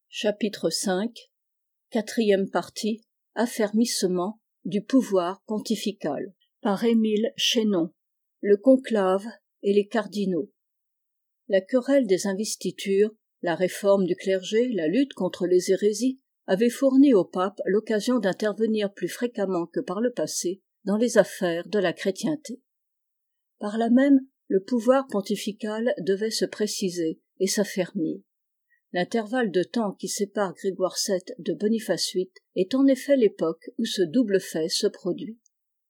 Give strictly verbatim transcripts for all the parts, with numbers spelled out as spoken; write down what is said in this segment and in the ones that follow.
Chapitre cinq. Quatrième partie. Affermissement du pouvoir pontifical. Par Émile Chénon. Le conclave et les cardinaux. La querelle des investitures, la réforme du clergé, la lutte contre les hérésies avaient fourni au pape l'occasion d'intervenir plus fréquemment que par le passé dans les affaires de la chrétienté. Par là même, le pouvoir pontifical devait se préciser et s'affermir. L'intervalle de temps qui sépare Grégoire sept de Boniface huit est en effet l'époque où ce double fait se produit.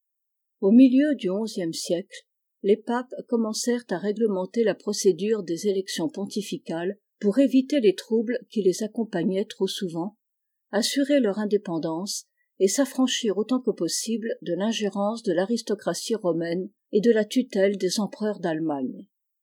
Au milieu du onzième siècle, les papes commencèrent à réglementer la procédure des élections pontificales pour éviter les troubles qui les accompagnaient trop souvent, assurer leur indépendance et s'affranchir autant que possible de l'ingérence de l'aristocratie romaine et de la tutelle des empereurs d'Allemagne.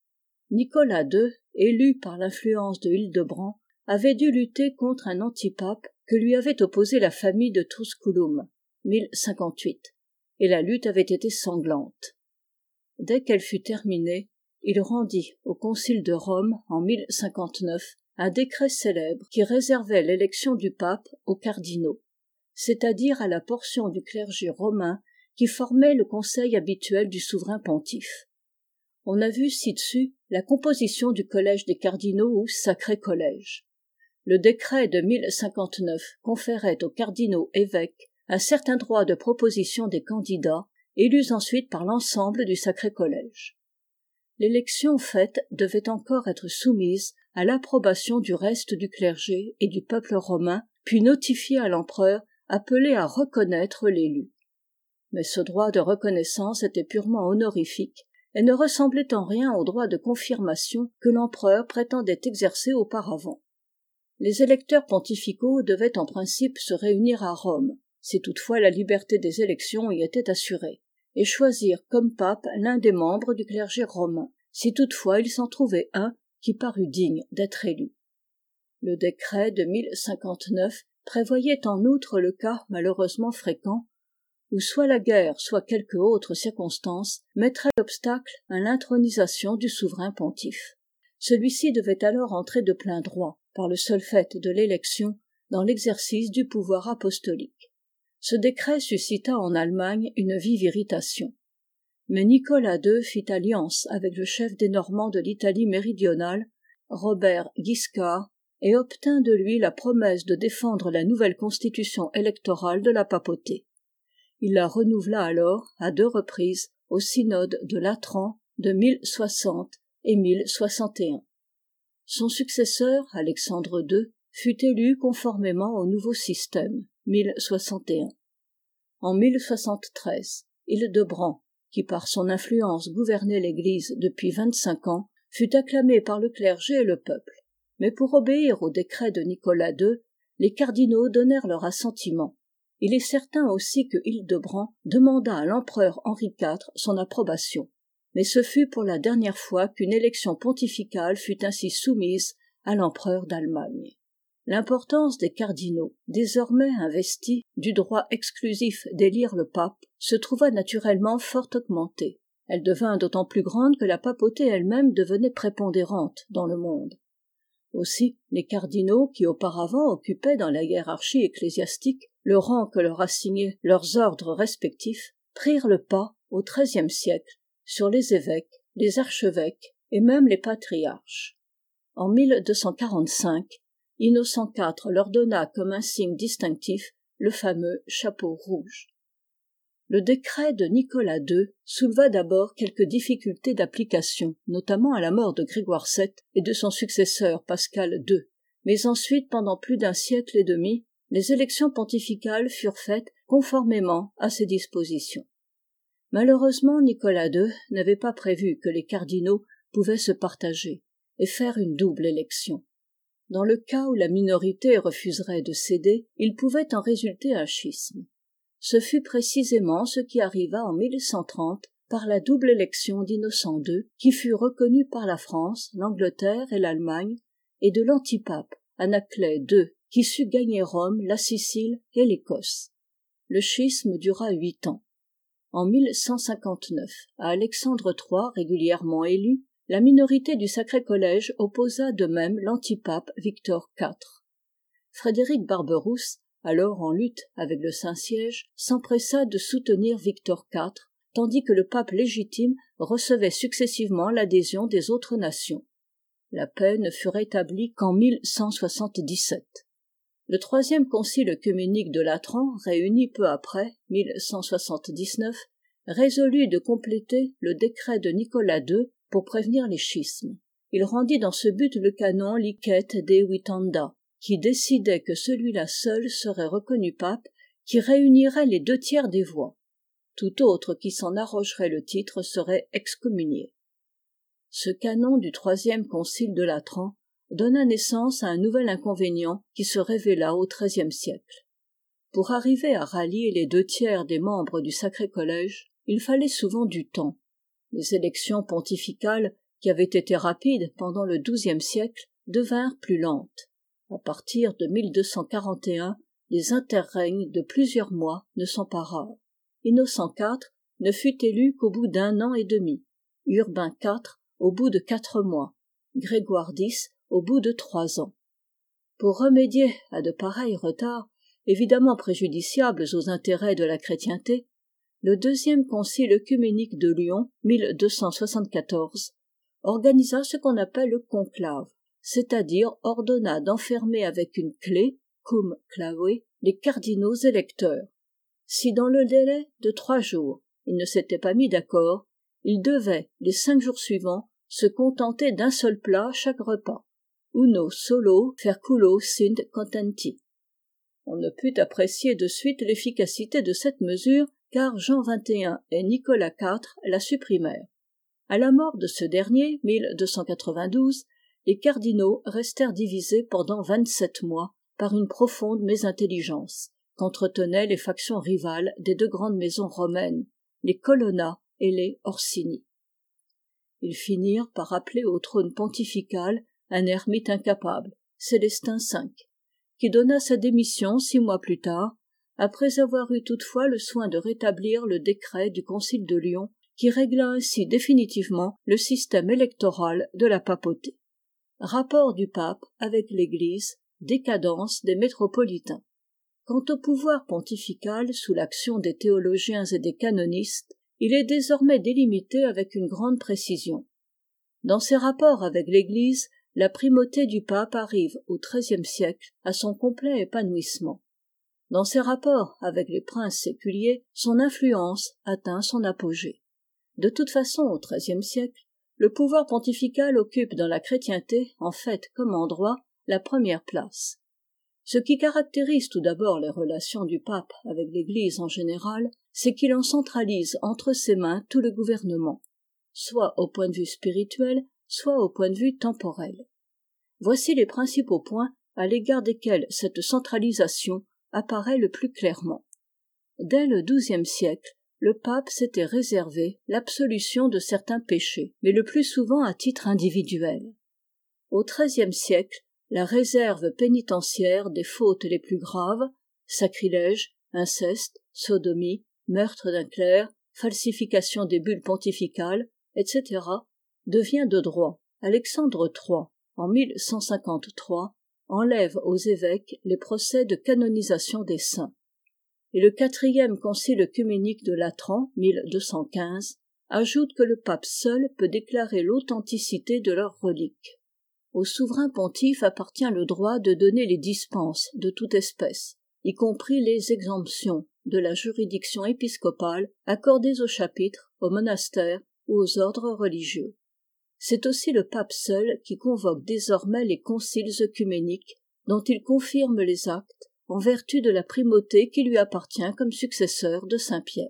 Nicolas deux, élu par l'influence de Hildebrand, avait dû lutter contre un antipape que lui avait opposé la famille de Tusculum, mille cinquante-huit, et la lutte avait été sanglante. Dès qu'elle fut terminée, il rendit au concile de Rome, en mille cinquante-neuf, un décret célèbre qui réservait l'élection du pape aux cardinaux, c'est-à-dire à la portion du clergé romain qui formait le conseil habituel du souverain pontife. On a vu ci-dessus la composition du collège des cardinaux ou sacré collège. Le décret de mille cinquante-neuf conférait aux cardinaux évêques un certain droit de proposition des candidats, élus ensuite par l'ensemble du sacré collège. L'élection faite devait encore être soumise à l'approbation du reste du clergé et du peuple romain, puis notifiée à l'empereur, appelé à reconnaître l'élu. Mais ce droit de reconnaissance était purement honorifique, et ne ressemblait en rien au droit de confirmation que l'empereur prétendait exercer auparavant. Les électeurs pontificaux devaient en principe se réunir à Rome, si toutefois la liberté des élections y était assurée, et choisir comme pape l'un des membres du clergé romain, si toutefois il s'en trouvait un qui parût digne d'être élu. Le décret de mille cinquante-neuf prévoyait en outre le cas malheureusement fréquent où soit la guerre, soit quelque autre circonstance mettrait l'obstacle à l'intronisation du souverain pontife. Celui-ci devait alors entrer de plein droit, par le seul fait de l'élection, dans l'exercice du pouvoir apostolique. Ce décret suscita en Allemagne une vive irritation. Mais Nicolas deux fit alliance avec le chef des Normands de l'Italie méridionale, Robert Guiscard, et obtint de lui la promesse de défendre la nouvelle constitution électorale de la papauté. Il la renouvela alors, à deux reprises, au synode de Latran de mille soixante et mille soixante et un. Son successeur, Alexandre deux, fut élu conformément au nouveau système, mille soixante et un. En mille soixante-treize, Hildebrand, qui par son influence gouvernait l'Église depuis vingt-cinq ans, fut acclamé par le clergé et le peuple. Mais pour obéir au décret de Nicolas deux, les cardinaux donnèrent leur assentiment. Il est certain aussi que Hildebrand demanda à l'empereur Henri quatre son approbation, mais ce fut pour la dernière fois qu'une élection pontificale fut ainsi soumise à l'empereur d'Allemagne. L'importance des cardinaux, désormais investis du droit exclusif d'élire le pape, se trouva naturellement fort augmentée. Elle devint d'autant plus grande que la papauté elle-même devenait prépondérante dans le monde. Aussi, les cardinaux, qui auparavant occupaient dans la hiérarchie ecclésiastique le rang que leur assignaient leurs ordres respectifs, prirent le pas, au treizième siècle, sur les évêques, les archevêques et même les patriarches. En mille deux cent quarante-cinq, Innocent quatre leur donna comme un signe distinctif le fameux chapeau rouge. Le décret de Nicolas deux souleva d'abord quelques difficultés d'application, notamment à la mort de Grégoire sept et de son successeur Pascal deux. Mais ensuite, pendant plus d'un siècle et demi, les élections pontificales furent faites conformément à ces dispositions. Malheureusement, Nicolas deux n'avait pas prévu que les cardinaux pouvaient se partager et faire une double élection. Dans le cas où la minorité refuserait de céder, il pouvait en résulter un schisme. Ce fut précisément ce qui arriva en mille cent trente par la double élection d'Innocent deux, qui fut reconnue par la France, l'Angleterre et l'Allemagne, et de l'antipape, Anaclet deux, qui sut gagner Rome, la Sicile et l'Écosse. Le schisme dura huit ans. En mille cent cinquante-neuf, à Alexandre trois, régulièrement élu, la minorité du Sacré Collège opposa de même l'antipape Victor quatre. Frédéric Barberousse, alors en lutte avec le Saint-Siège, s'empressa de soutenir Victor quatre, tandis que le pape légitime recevait successivement l'adhésion des autres nations. La paix ne fut rétablie qu'en mille cent soixante-dix-sept. Le troisième concile œcuménique de Latran, réuni peu après, mille cent soixante-dix-neuf, résolut de compléter le décret de Nicolas deux pour prévenir les schismes. Il rendit dans ce but le canon Licet de Vitanda, qui décidait que celui-là seul serait reconnu pape, qui réunirait les deux tiers des voix. Tout autre qui s'en arrogerait le titre serait excommunié. Ce canon du troisième concile de Latran donna naissance à un nouvel inconvénient qui se révéla au treizième siècle. Pour arriver à rallier les deux tiers des membres du Sacré Collège, il fallait souvent du temps. Les élections pontificales, qui avaient été rapides pendant le douzième siècle, devinrent plus lentes. À partir de mille deux cent quarante et un, les interrègnes de plusieurs mois ne sont pas rares. Innocent quatre ne fut élu qu'au bout d'un an et demi, Urbain quatre au bout de quatre mois, Grégoire dix au bout de trois ans. Pour remédier à de pareils retards, évidemment préjudiciables aux intérêts de la chrétienté, le deuxième concile œcuménique de Lyon, mille deux cent soixante-quatorze, organisa ce qu'on appelle le conclave, c'est-à-dire ordonna d'enfermer avec une clé, cum clave, les cardinaux électeurs. Si dans le délai de trois jours, ils ne s'étaient pas mis d'accord, ils devaient, les cinq jours suivants, se contenter d'un seul plat à chaque repas. Uno solo ferculo sint contenti. On ne put apprécier de suite l'efficacité de cette mesure, car Jean vingt et un et Nicolas quatre la supprimèrent. À la mort de ce dernier, mille deux cent quatre-vingt-douze, les cardinaux restèrent divisés pendant vingt-sept mois par une profonde mésintelligence qu'entretenaient les factions rivales des deux grandes maisons romaines, les Colonna et les Orsini. Ils finirent par appeler au trône pontifical un ermite incapable, Célestin cinq, qui donna sa démission six mois plus tard, après avoir eu toutefois le soin de rétablir le décret du concile de Lyon, qui régla ainsi définitivement le système électoral de la papauté. Rapport du pape avec l'Église, décadence des métropolitains. Quant au pouvoir pontifical sous l'action des théologiens et des canonistes, il est désormais délimité avec une grande précision. Dans ses rapports avec l'Église, la primauté du pape arrive au treizième siècle à son complet épanouissement. Dans ses rapports avec les princes séculiers, son influence atteint son apogée. De toute façon, au treizième siècle, le pouvoir pontifical occupe dans la chrétienté, en fait comme en droit, la première place. Ce qui caractérise tout d'abord les relations du pape avec l'Église en général, c'est qu'il en centralise entre ses mains tout le gouvernement, soit au point de vue spirituel, soit au point de vue temporel. Voici les principaux points à l'égard desquels cette centralisation apparaît le plus clairement. Dès le douzième siècle, le pape s'était réservé l'absolution de certains péchés, mais le plus souvent à titre individuel. Au treizième siècle, la réserve pénitentiaire des fautes les plus graves, sacrilège, inceste, sodomie, meurtre d'un clerc, falsification des bulles pontificales, et cetera, devient de droit. Alexandre trois, en mille cent cinquante-trois, enlève aux évêques les procès de canonisation des saints. Et le quatrième concile œcuménique de Latran, mille deux cent quinze, ajoute que le pape seul peut déclarer l'authenticité de leurs reliques. Au souverain pontife appartient le droit de donner les dispenses de toute espèce, y compris les exemptions de la juridiction épiscopale accordées aux chapitres, aux monastères ou aux ordres religieux. C'est aussi le pape seul qui convoque désormais les conciles œcuméniques, dont il confirme les actes en vertu de la primauté qui lui appartient comme successeur de saint Pierre.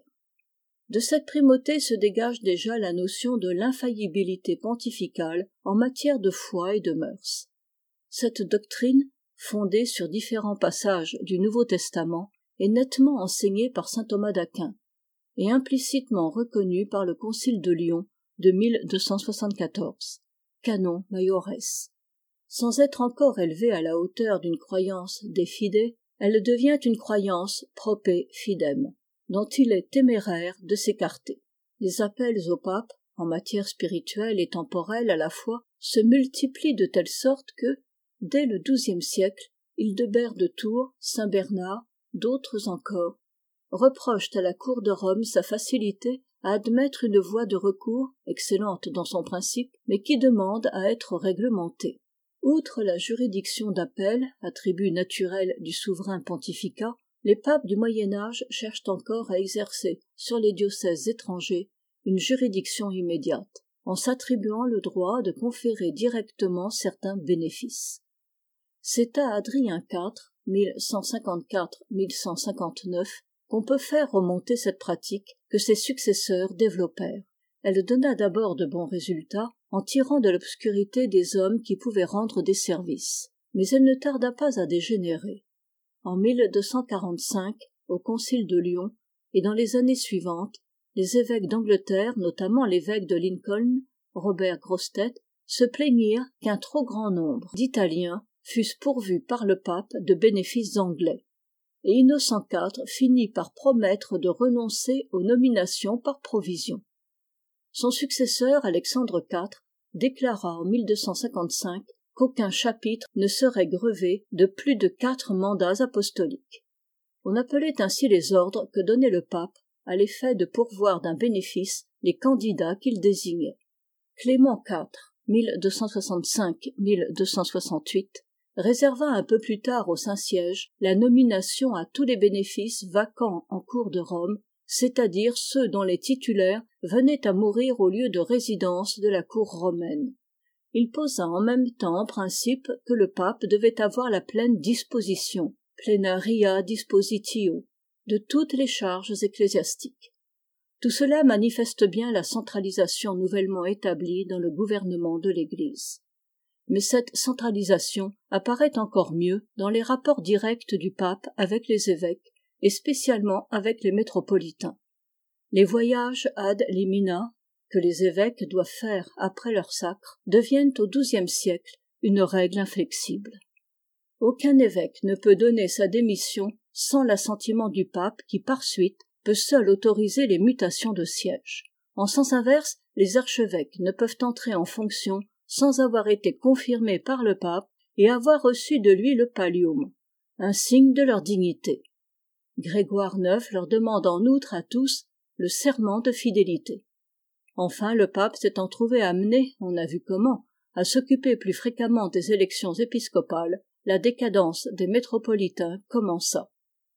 De cette primauté se dégage déjà la notion de l'infaillibilité pontificale en matière de foi et de mœurs. Cette doctrine, fondée sur différents passages du Nouveau Testament, est nettement enseignée par saint Thomas d'Aquin et implicitement reconnue par le Concile de Lyon de mille deux cent soixante-quatorze, Canon Maiores. Sans être encore élevée à la hauteur d'une croyance de fide, elle devient une croyance prope fidem, dont il est téméraire de s'écarter. Les appels au pape, en matière spirituelle et temporelle à la fois, se multiplient de telle sorte que, dès le douzième siècle, Hildebert de Tours, saint Bernard, d'autres encore, reprochent à la cour de Rome sa facilité à admettre une voie de recours, excellente dans son principe, mais qui demande à être réglementée. Outre la juridiction d'appel, attribut naturel du souverain pontificat, les papes du Moyen-Âge cherchent encore à exercer sur les diocèses étrangers une juridiction immédiate, en s'attribuant le droit de conférer directement certains bénéfices. C'est à Adrien quatre, mille cent cinquante-quatre à mille cent cinquante-neuf, qu'on peut faire remonter cette pratique que ses successeurs développèrent. Elle donna d'abord de bons résultats en tirant de l'obscurité des hommes qui pouvaient rendre des services, mais elle ne tarda pas à dégénérer. En mille deux cent quarante-cinq, au concile de Lyon, et dans les années suivantes, les évêques d'Angleterre, notamment l'évêque de Lincoln, Robert Grossetête, se plaignirent qu'un trop grand nombre d'Italiens fussent pourvus par le pape de bénéfices anglais. Et Innocent quatre finit par promettre de renoncer aux nominations par provision. Son successeur, Alexandre quatre, déclara en mille deux cent cinquante-cinq qu'aucun chapitre ne serait grevé de plus de quatre mandats apostoliques. On appelait ainsi les ordres que donnait le pape à l'effet de pourvoir d'un bénéfice les candidats qu'il désignait. Clément quatre, mille deux cent soixante-cinq à mille deux cent soixante-huit, réserva un peu plus tard au Saint-Siège la nomination à tous les bénéfices vacants en cour de Rome, c'est-à-dire ceux dont les titulaires venaient à mourir au lieu de résidence de la cour romaine. Il posa en même temps en principe que le pape devait avoir la pleine disposition, plenaria dispositio, de toutes les charges ecclésiastiques. Tout cela manifeste bien la centralisation nouvellement établie dans le gouvernement de l'Église. Mais cette centralisation apparaît encore mieux dans les rapports directs du pape avec les évêques, et spécialement avec les métropolitains. Les voyages ad limina, que les évêques doivent faire après leur sacre, deviennent au douzième siècle une règle inflexible. Aucun évêque ne peut donner sa démission sans l'assentiment du pape qui, par suite, peut seul autoriser les mutations de siège. En sens inverse, les archevêques ne peuvent entrer en fonction sans avoir été confirmés par le pape et avoir reçu de lui le pallium, un signe de leur dignité. Grégoire neuf leur demande en outre à tous le serment de fidélité. Enfin, le pape s'étant trouvé amené, on a vu comment, à s'occuper plus fréquemment des élections épiscopales, la décadence des métropolitains commença.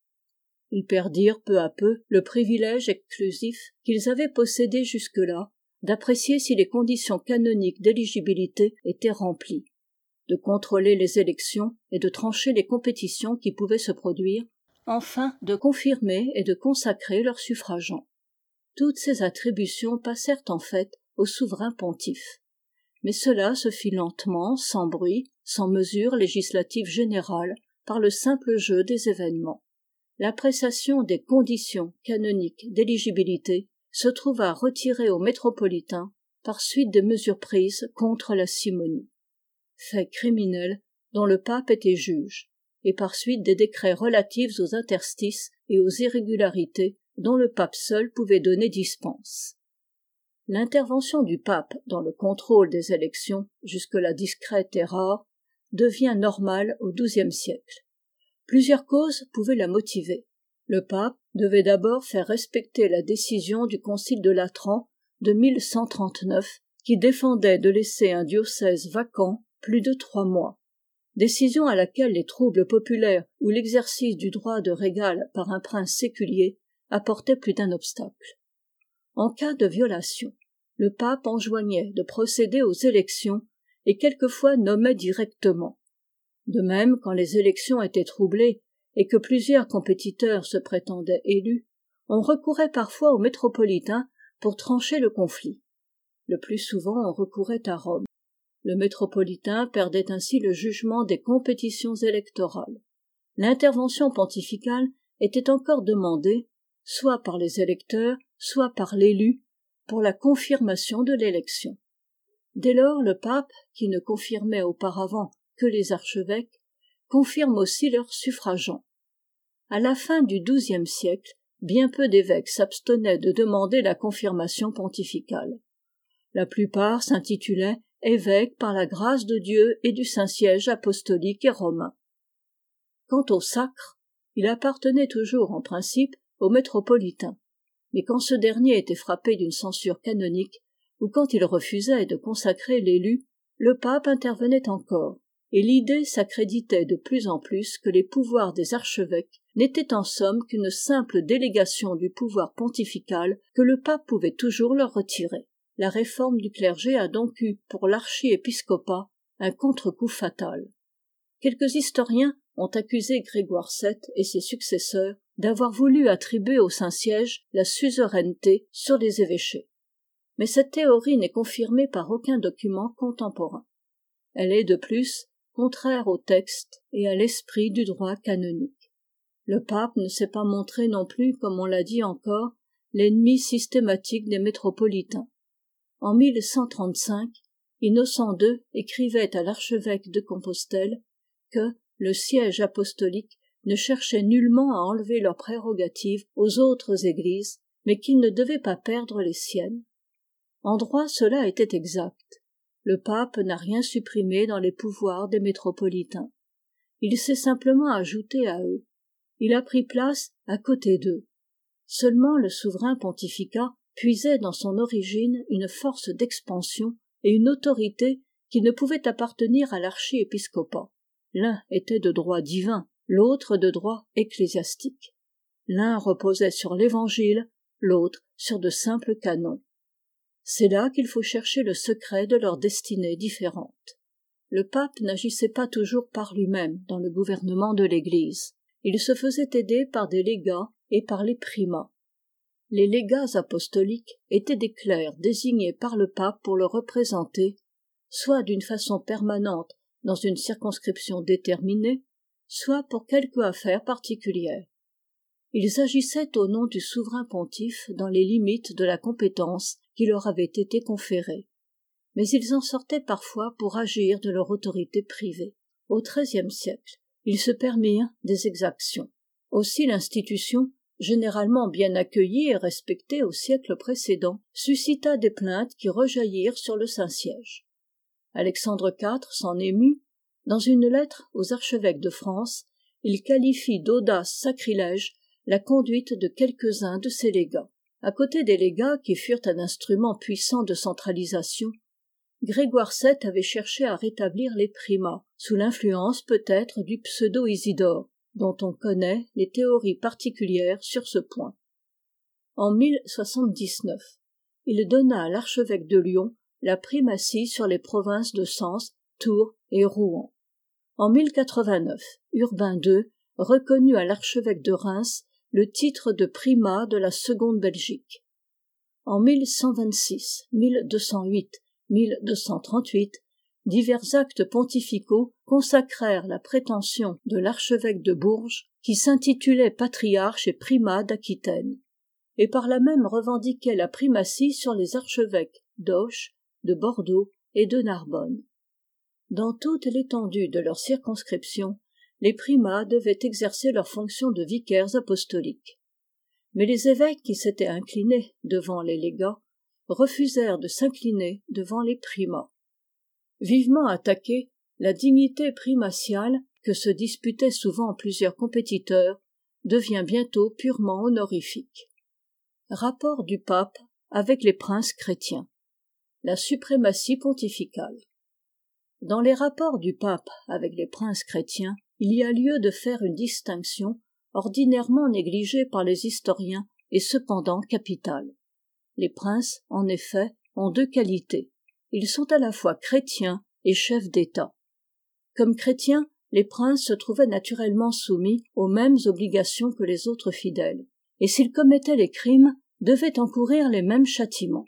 Ils perdirent peu à peu le privilège exclusif qu'ils avaient possédé jusque-là d'apprécier si les conditions canoniques d'éligibilité étaient remplies, de contrôler les élections et de trancher les compétitions qui pouvaient se produire, enfin de confirmer et de consacrer leurs suffragants. Toutes ces attributions passèrent en fait au souverain pontife. Mais cela se fit lentement, sans bruit, sans mesure législative générale, par le simple jeu des événements. L'appréciation des conditions canoniques d'éligibilité se trouva retirée aux métropolitains par suite des mesures prises contre la simonie. Fait criminel dont le pape était juge, et par suite des décrets relatifs aux interstices et aux irrégularités dont le pape seul pouvait donner dispense. L'intervention du pape dans le contrôle des élections, jusque-là discrète et rare, devient normale au douzième siècle. Plusieurs causes pouvaient la motiver. Le pape devait d'abord faire respecter la décision du concile de Latran de mille cent trente-neuf qui défendait de laisser un diocèse vacant plus de trois mois. Décision à laquelle les troubles populaires ou l'exercice du droit de régal par un prince séculier apportaient plus d'un obstacle. En cas de violation, le pape enjoignait de procéder aux élections et quelquefois nommait directement. De même, quand les élections étaient troublées et que plusieurs compétiteurs se prétendaient élus, on recourait parfois aux métropolitains pour trancher le conflit. Le plus souvent, on recourait à Rome. Le métropolitain perdait ainsi le jugement des compétitions électorales. L'intervention pontificale était encore demandée, soit par les électeurs, soit par l'élu, pour la confirmation de l'élection. Dès lors, le pape, qui ne confirmait auparavant que les archevêques, confirme aussi leurs suffragants. À la fin du douzième siècle, bien peu d'évêques s'abstenaient de demander la confirmation pontificale. La plupart s'intitulaient évêques par la grâce de Dieu et du Saint-Siège apostolique et romain. Quant au sacre, il appartenait toujours en principe au métropolitain. Mais quand ce dernier était frappé d'une censure canonique, ou quand il refusait de consacrer l'élu, le pape intervenait encore, et l'idée s'accréditait de plus en plus que les pouvoirs des archevêques n'étaient en somme qu'une simple délégation du pouvoir pontifical que le pape pouvait toujours leur retirer. La réforme du clergé a donc eu, pour l'archiépiscopat, un contre-coup fatal. Quelques historiens ont accusé Grégoire sept et ses successeurs d'avoir voulu attribuer au Saint-Siège la suzeraineté sur les évêchés. Mais cette théorie n'est confirmée par aucun document contemporain. Elle est, de plus, contraire au texte et à l'esprit du droit canonique. Le pape ne s'est pas montré non plus, comme on l'a dit encore, l'ennemi systématique des métropolitains. En mille cent trente-cinq, Innocent deux écrivait à l'archevêque de Compostelle que le siège apostolique ne cherchait nullement à enlever leurs prérogatives aux autres églises, mais qu'il ne devait pas perdre les siennes. En droit, cela était exact. Le pape n'a rien supprimé dans les pouvoirs des métropolitains. Il s'est simplement ajouté à eux. Il a pris place à côté d'eux. Seulement le souverain pontificat puisait dans son origine une force d'expansion et une autorité qui ne pouvait appartenir à l'archiépiscopat. L'un était de droit divin, l'autre de droit ecclésiastique. L'un reposait sur l'Évangile, l'autre sur de simples canons. C'est là qu'il faut chercher le secret de leurs destinées différentes. Le pape n'agissait pas toujours par lui-même dans le gouvernement de l'Église. Il se faisait aider par des légats et par les primats. Les légats apostoliques étaient des clercs désignés par le pape pour le représenter, soit d'une façon permanente dans une circonscription déterminée, soit pour quelque affaire particulière. Ils agissaient au nom du souverain pontife dans les limites de la compétence qui leur avait été conférée. Mais ils en sortaient parfois pour agir de leur autorité privée. Au treizième siècle, ils se permirent des exactions. Aussi l'institution, généralement bien accueillie et respectée au siècle précédent, suscita des plaintes qui rejaillirent sur le Saint-Siège. Alexandre quatre s'en émut. Dans une lettre aux archevêques de France, il qualifie d'audace sacrilège la conduite de quelques-uns de ses légats. À côté des légats qui furent un instrument puissant de centralisation, Grégoire sept avait cherché à rétablir les primats, sous l'influence peut-être du pseudo-Isidore, dont on connaît les théories particulières sur ce point. En mille soixante-dix-neuf, il donna à l'archevêque de Lyon la primatie sur les provinces de Sens, Tours et Rouen. En mille quatre-vingt-neuf, Urbain deux reconnut à l'archevêque de Reims le titre de primat de la seconde Belgique. En mille cent vingt-six, mille deux cent huit, mille deux cent trente-huit, divers actes pontificaux consacrèrent la prétention de l'archevêque de Bourges, qui s'intitulait patriarche et primat d'Aquitaine, et par là même revendiquait la primatie sur les archevêques d'Auch, de Bordeaux et de Narbonne. Dans toute l'étendue de leur circonscription, les primats devaient exercer leurs fonctions de vicaires apostoliques. Mais les évêques qui s'étaient inclinés devant les légats refusèrent de s'incliner devant les primats. Vivement attaquée, la dignité primatiale, que se disputaient souvent plusieurs compétiteurs, devient bientôt purement honorifique. Rapport du pape avec les princes chrétiens. La suprématie pontificale. Dans les rapports du pape avec les princes chrétiens, il y a lieu de faire une distinction ordinairement négligée par les historiens et cependant capitale. Les princes, en effet, ont deux qualités. Ils sont à la fois chrétiens et chefs d'État. Comme chrétiens, les princes se trouvaient naturellement soumis aux mêmes obligations que les autres fidèles, et s'ils commettaient les crimes, devaient encourir les mêmes châtiments.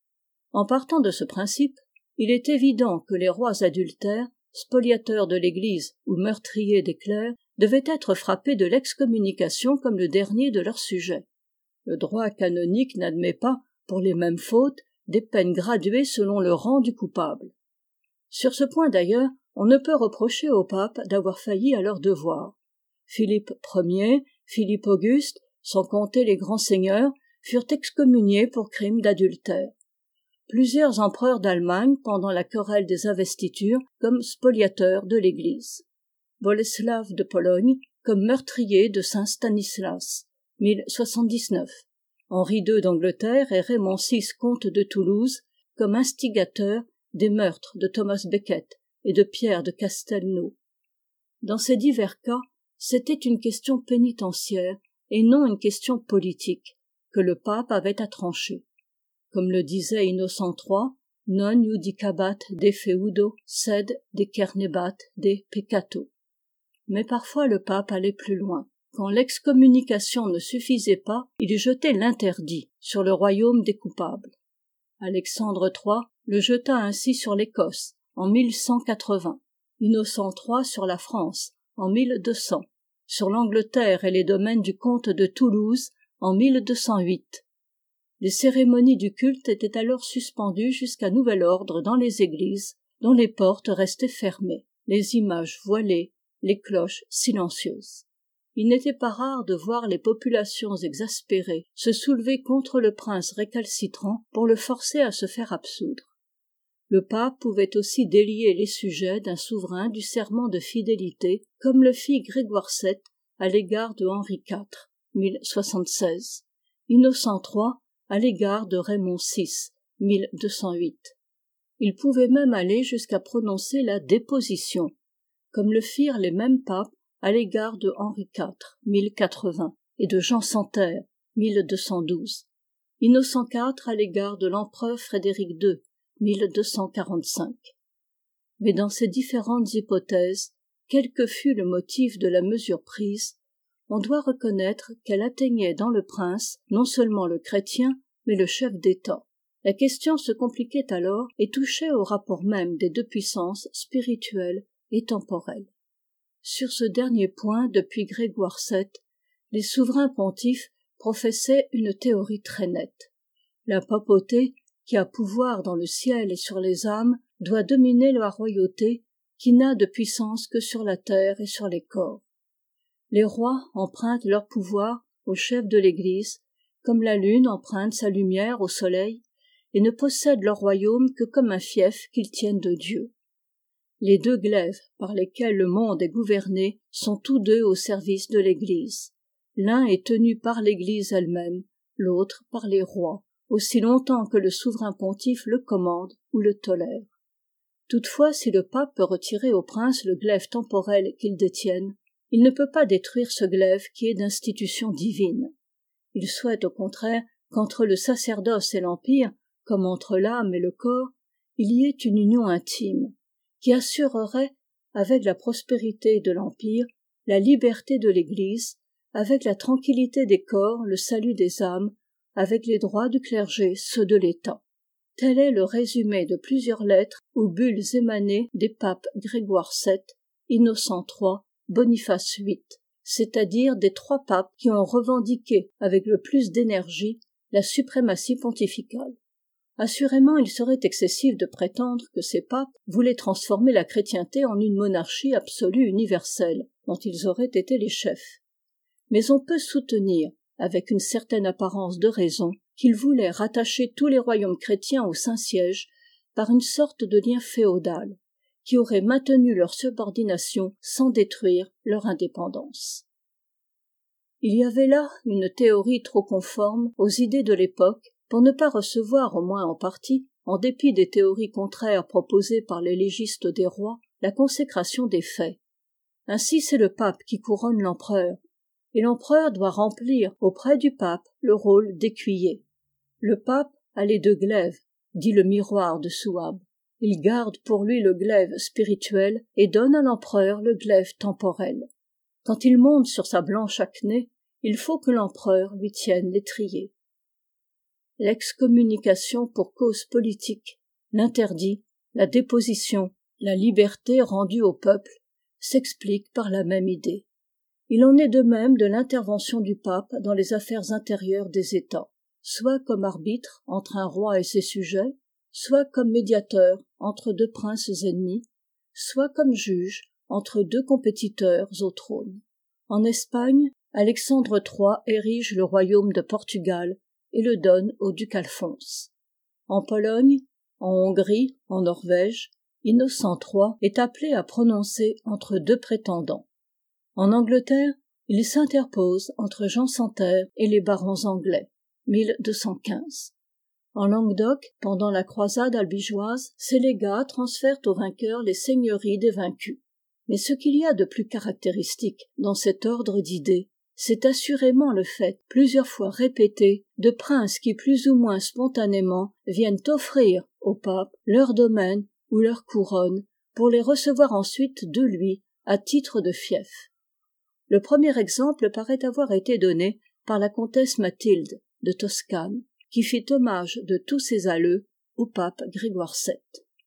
En partant de ce principe, il est évident que les rois adultères, spoliateurs de l'Église ou meurtriers des clercs, devaient être frappés de l'excommunication comme le dernier de leurs sujets. Le droit canonique n'admet pas, pour les mêmes fautes, des peines graduées selon le rang du coupable. Sur ce point d'ailleurs, on ne peut reprocher au pape d'avoir failli à leurs devoirs. Philippe Ier, Philippe Auguste, sans compter les grands seigneurs, furent excommuniés pour crimes d'adultère. Plusieurs empereurs d'Allemagne pendant la querelle des investitures comme spoliateurs de l'Église. Boleslav de Pologne, comme meurtrier de saint Stanislas, mille soixante-dix-neuf. Henri deux d'Angleterre et Raymond six comte de Toulouse comme instigateurs des meurtres de Thomas Becket et de Pierre de Castelnau. Dans ces divers cas, c'était une question pénitentiaire et non une question politique que le pape avait à trancher. Comme le disait Innocent trois, non judicabat de feudo sed decernebat de peccato. Mais parfois le pape allait plus loin. Quand l'excommunication ne suffisait pas, il jetait l'interdit sur le royaume des coupables. Alexandre trois le jeta ainsi sur l'Écosse en mille cent quatre-vingts, Innocent trois sur la France en mille deux cents, sur l'Angleterre et les domaines du comte de Toulouse en mille deux cent huit. Les cérémonies du culte étaient alors suspendues jusqu'à nouvel ordre dans les églises, dont les portes restaient fermées, les images voilées, les cloches silencieuses. Il n'était pas rare de voir les populations exaspérées se soulever contre le prince récalcitrant pour le forcer à se faire absoudre. Le pape pouvait aussi délier les sujets d'un souverain du serment de fidélité, comme le fit Grégoire sept à l'égard de Henri quatre, mille soixante-seize, Innocent trois à l'égard de Raymond six, mille deux cent huit. Il pouvait même aller jusqu'à prononcer la déposition, comme le firent les mêmes papes à l'égard de Henri quatre, mille quatre-vingts, et de Jean Santerre, mille deux cent douze, Innocent quatre à l'égard de l'empereur Frédéric deux, mille deux cent quarante-cinq. Mais dans ces différentes hypothèses, quel que fût le motif de la mesure prise, on doit reconnaître qu'elle atteignait dans le prince non seulement le chrétien, mais le chef d'État. La question se compliquait alors et touchait au rapport même des deux puissances spirituelles et temporelles. Sur ce dernier point, depuis Grégoire sept, les souverains pontifes professaient une théorie très nette. La papauté, qui a pouvoir dans le ciel et sur les âmes, doit dominer la royauté, qui n'a de puissance que sur la terre et sur les corps. Les rois empruntent leur pouvoir au chef de l'Église, comme la lune emprunte sa lumière au soleil, et ne possèdent leur royaume que comme un fief qu'ils tiennent de Dieu. Les deux glaives par lesquels le monde est gouverné sont tous deux au service de l'Église. L'un est tenu par l'Église elle-même, l'autre par les rois, aussi longtemps que le souverain pontife le commande ou le tolère. Toutefois, si le pape peut retirer au prince le glaive temporel qu'il détienne, il ne peut pas détruire ce glaive qui est d'institution divine. Il souhaite au contraire qu'entre le sacerdoce et l'empire, comme entre l'âme et le corps, il y ait une union intime, qui assurerait, avec la prospérité de l'empire, la liberté de l'Église, avec la tranquillité des corps, le salut des âmes, avec les droits du clergé, ceux de l'État. Tel est le résumé de plusieurs lettres ou bulles émanées des papes Grégoire sept, Innocent trois, Boniface huit, c'est-à-dire des trois papes qui ont revendiqué avec le plus d'énergie la suprématie pontificale. Assurément, il serait excessif de prétendre que ces papes voulaient transformer la chrétienté en une monarchie absolue universelle, dont ils auraient été les chefs. Mais on peut soutenir, avec une certaine apparence de raison, qu'ils voulaient rattacher tous les royaumes chrétiens au Saint-Siège par une sorte de lien féodal, qui aurait maintenu leur subordination sans détruire leur indépendance. Il y avait là une théorie trop conforme aux idées de l'époque pour ne pas recevoir, au moins en partie, en dépit des théories contraires proposées par les légistes des rois, la consécration des faits. Ainsi c'est le pape qui couronne l'empereur, et l'empereur doit remplir auprès du pape le rôle d'écuyer. Le pape a les deux glaives, dit le miroir de Souabe. Il garde pour lui le glaive spirituel et donne à l'empereur le glaive temporel. Quand il monte sur sa blanche acnée, il faut que l'empereur lui tienne l'étrier. L'excommunication pour cause politique, l'interdit, la déposition, la liberté rendue au peuple s'expliquent par la même idée. Il en est de même de l'intervention du pape dans les affaires intérieures des États, soit comme arbitre entre un roi et ses sujets, soit comme médiateur entre deux princes ennemis, soit comme juge entre deux compétiteurs au trône. En Espagne, Alexandre trois érige le royaume de Portugal et le donne au duc Alphonse. En Pologne, en Hongrie, en Norvège, Innocent trois est appelé à prononcer entre deux prétendants. En Angleterre, il s'interpose entre Jean sans Terre et les barons anglais, mille deux cent quinze. En Languedoc, pendant la croisade albigeoise, ses légats transfèrent aux vainqueurs les seigneuries des vaincus. Mais ce qu'il y a de plus caractéristique dans cet ordre d'idées, c'est assurément le fait, plusieurs fois répété, de princes qui plus ou moins spontanément viennent offrir au pape leur domaine ou leur couronne pour les recevoir ensuite de lui à titre de fief. Le premier exemple paraît avoir été donné par la comtesse Mathilde de Toscane, qui fit hommage de tous ses alleux au pape Grégoire sept.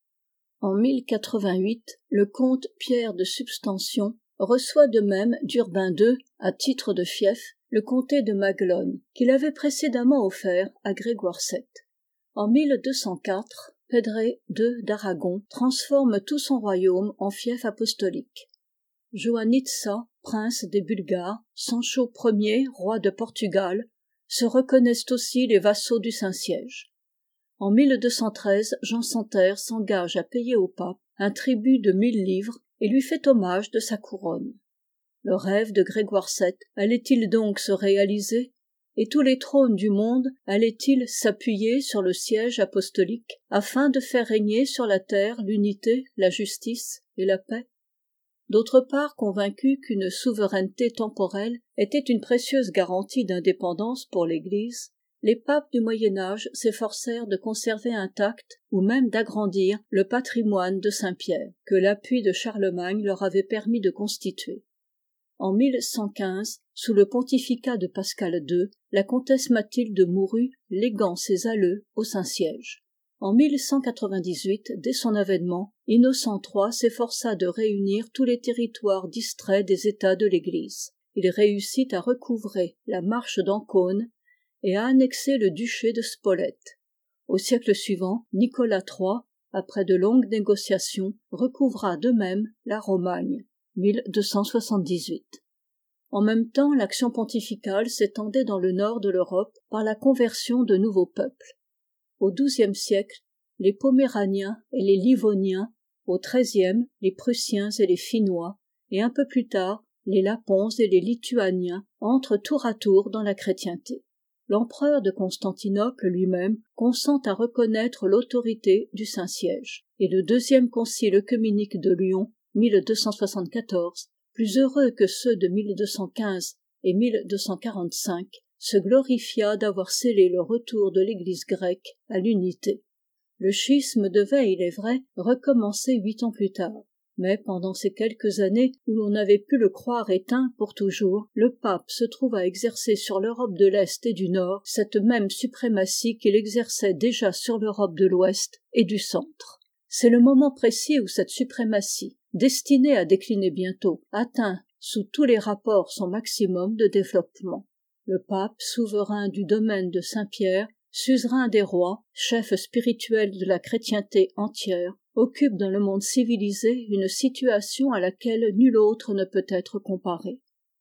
En mille quatre-vingt-huit, le comte Pierre de Substantion reçoit de même d'Urbain deux, à titre de fief, le comté de Maguelone, qu'il avait précédemment offert à Grégoire sept. En mille deux cent quatre, Pedret deux d'Aragon transforme tout son royaume en fief apostolique. Joannitsa, prince des Bulgares, Sancho Ier, roi de Portugal, se reconnaissent aussi les vassaux du Saint-Siège. En mille deux cent treize, Jean sans Terre s'engage à payer au pape un tribut de mille livres et lui fait hommage de sa couronne. Le rêve de Grégoire sept allait-il donc se réaliser? Et tous les trônes du monde allaient-ils s'appuyer sur le siège apostolique afin de faire régner sur la terre l'unité, la justice et la paix? D'autre part, convaincus qu'une souveraineté temporelle était une précieuse garantie d'indépendance pour l'Église, les papes du Moyen-Âge s'efforcèrent de conserver intact ou même d'agrandir le patrimoine de Saint-Pierre, que l'appui de Charlemagne leur avait permis de constituer. En mille cent quinze, sous le pontificat de Pascal deux, la comtesse Mathilde mourut, léguant ses alleux au Saint-Siège. En mille cent quatre-vingt-dix-huit, dès son avènement, Innocent trois s'efforça de réunir tous les territoires distraits des États de l'Église. Il réussit à recouvrer la marche d'Ancône et à annexer le duché de Spolète. Au siècle suivant, Nicolas trois, après de longues négociations, recouvra de même la Romagne, mille deux cent soixante-dix-huit. En même temps, l'action pontificale s'étendait dans le nord de l'Europe par la conversion de nouveaux peuples. Au douzième siècle, les Poméraniens et les Livoniens, au treizième, les Prussiens et les Finnois, et un peu plus tard, les Lapons et les Lituaniens entrent tour à tour dans la chrétienté. L'empereur de Constantinople lui-même consent à reconnaître l'autorité du Saint-Siège, et le deuxième concile œcuménique de Lyon, mille deux cent soixante-quatorze, plus heureux que ceux de mille deux cent quinze et mille deux cent quarante-cinq, se glorifia d'avoir scellé le retour de l'Église grecque à l'unité. Le schisme devait, il est vrai, recommencer huit ans plus tard. Mais pendant ces quelques années où l'on avait pu le croire éteint pour toujours, le pape se trouve à exercer sur l'Europe de l'Est et du Nord cette même suprématie qu'il exerçait déjà sur l'Europe de l'Ouest et du Centre. C'est le moment précis où cette suprématie, destinée à décliner bientôt, atteint sous tous les rapports son maximum de développement. Le pape, souverain du domaine de Saint-Pierre, suzerain des rois, chef spirituel de la chrétienté entière, occupe dans le monde civilisé une situation à laquelle nul autre ne peut être comparé.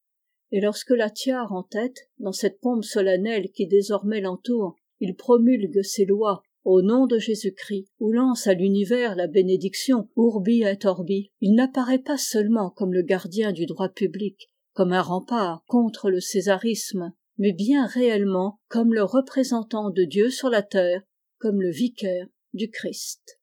Et lorsque la tiare en tête, dans cette pompe solennelle qui désormais l'entoure, il promulgue ses lois au nom de Jésus-Christ, ou lance à l'univers la bénédiction Urbi et Orbi, il n'apparaît pas seulement comme le gardien du droit public, comme un rempart contre le césarisme, mais bien réellement comme le représentant de Dieu sur la terre, comme le vicaire du Christ.